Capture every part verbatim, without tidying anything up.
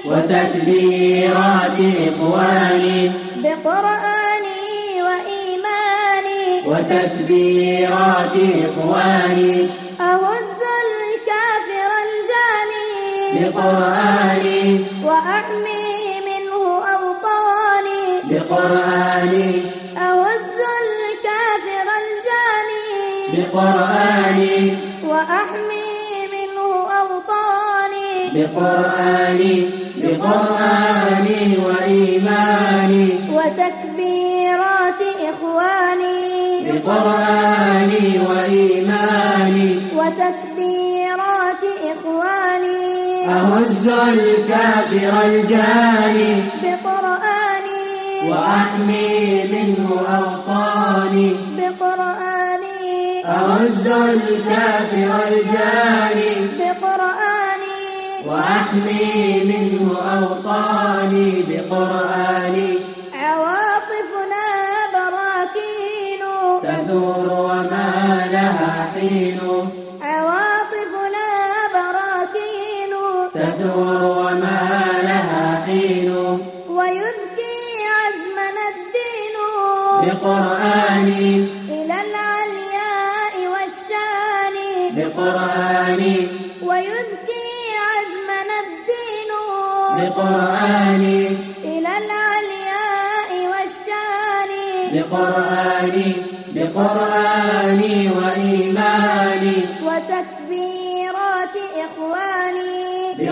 وتكبيرات إخواني بقرآني وإيماني وتكبيرات إخواني أهز الكافر الجاني بقرآني وأحمي منه أوطاني بقرآني أهز الكافر الجاني بقرآني وأحمي منه أوطاني بقرآني بقرآني وإيماني وتكبيرات إخواني بقرآني وإيماني وتكبيرات إخواني أهز الكافر الجاني بقرآني وأحمي منه أوطاني بقرآني أهز الكافر الجاني بقرآني وأحمي منه أوطاني بقرآني عواطفنا براكين تثور وما لها حين عواطفنا براكين تثور وما لها حين ويذكي عزمنا الدين بقرآني إلى العلياء والشان بقرآني ويذكي عزمنا الدين بقرآني إلى العلياء والشان بقرآني بقرآني وإيماني وتكبيرات إخواني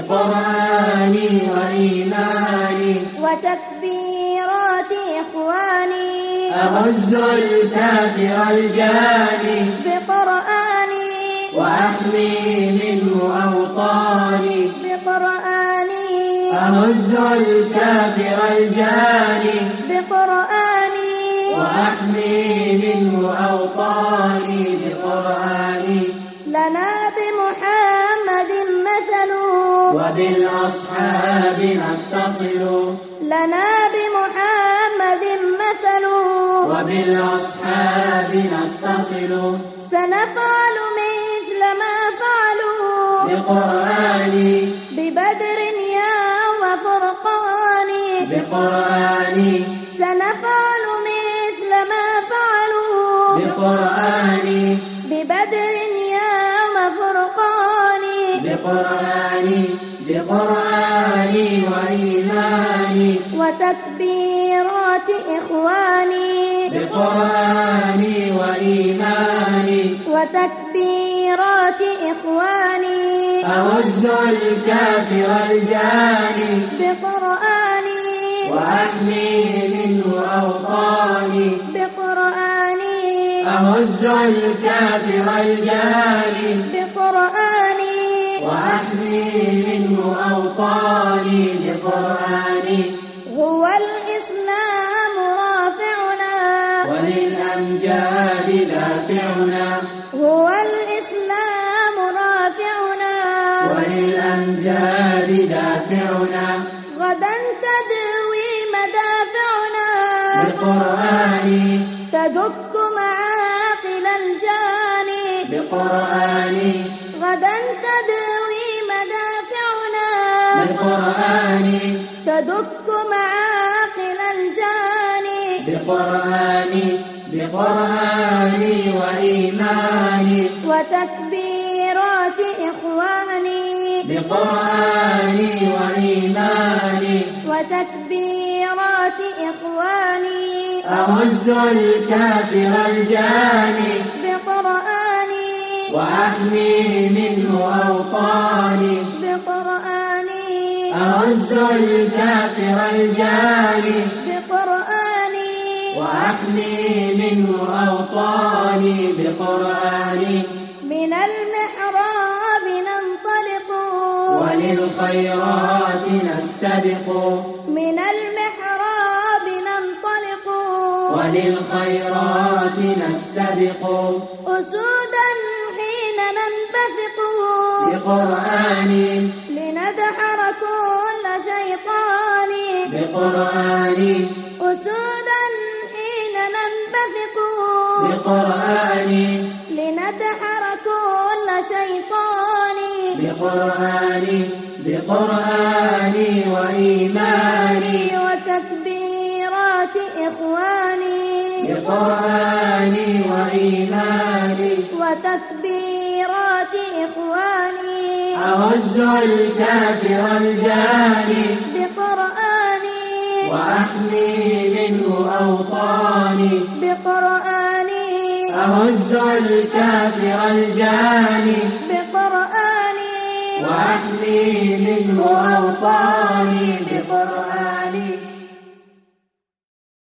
بقرآني وإيماني وتكبيرات إخواني أهز الكافر الجاني بقرآني وأحمي منه أوطاني بقرآني أهز الكافر الجاني بقرآني وأحمي منه أوطاني بقرآني لنا بمحمد مثل وبالأصحاب نتصل لنا بمحمد مثل وبالأصحاب نتصل سنفعل مثل ما فعلوا بقرآني ببدر يوم فرقان بقرآني سنفعل مثل ما فعلوا بقرآني ببدر يوم فرقان بقرآني بقرآني وإيماني وتكبيرات إخواني بقرآني وإيماني وتكبيرات إخواني أهز الكافر الجاني بقرآني وأحمي منه أوطاني بقرآني أهز الكافر الجاني بقرآني وأحمي منه أوطاني بقرآني هو الإسلام رافعنا وللأمجاد دافعنا هو الإسلام رافعنا وللأمجاد دافعنا غدا تدوي مدافعنا بقرآني تدك معاقل الجاني بقرآني غدا تدوي مدافعنا بقرآني تدك معاقل الجاني بقرآني بقرآني وإيماني وتكبيرات إخواني بقرآني وإيماني وتكبيرات إخواني أهز الكافر الجاني بقرآني وأحمي منه أوطاني بقرآني أهز الكافر الجاني بقرآني وأحمي منه أوطاني بقرآني من المحراب ننطلق وللخيرات نستبق من المحراب ننطلق وللخيرات نستبق أسودا حين ننبثق بقرآني لندحر كل شيطان بقرآني أسودا حين ننبثق بقرآني لندحر كل شيطان بقرآني بقرآني وإيماني وتكبيرات إخواني بقرآني وإيماني وتكبيرات إخواني أهز الكافر الجاني بقرآني وأحمي منه أوطاني بقرآني أهز الكافر الجاني بقرآني وأحمي منه أوطاني بقرآني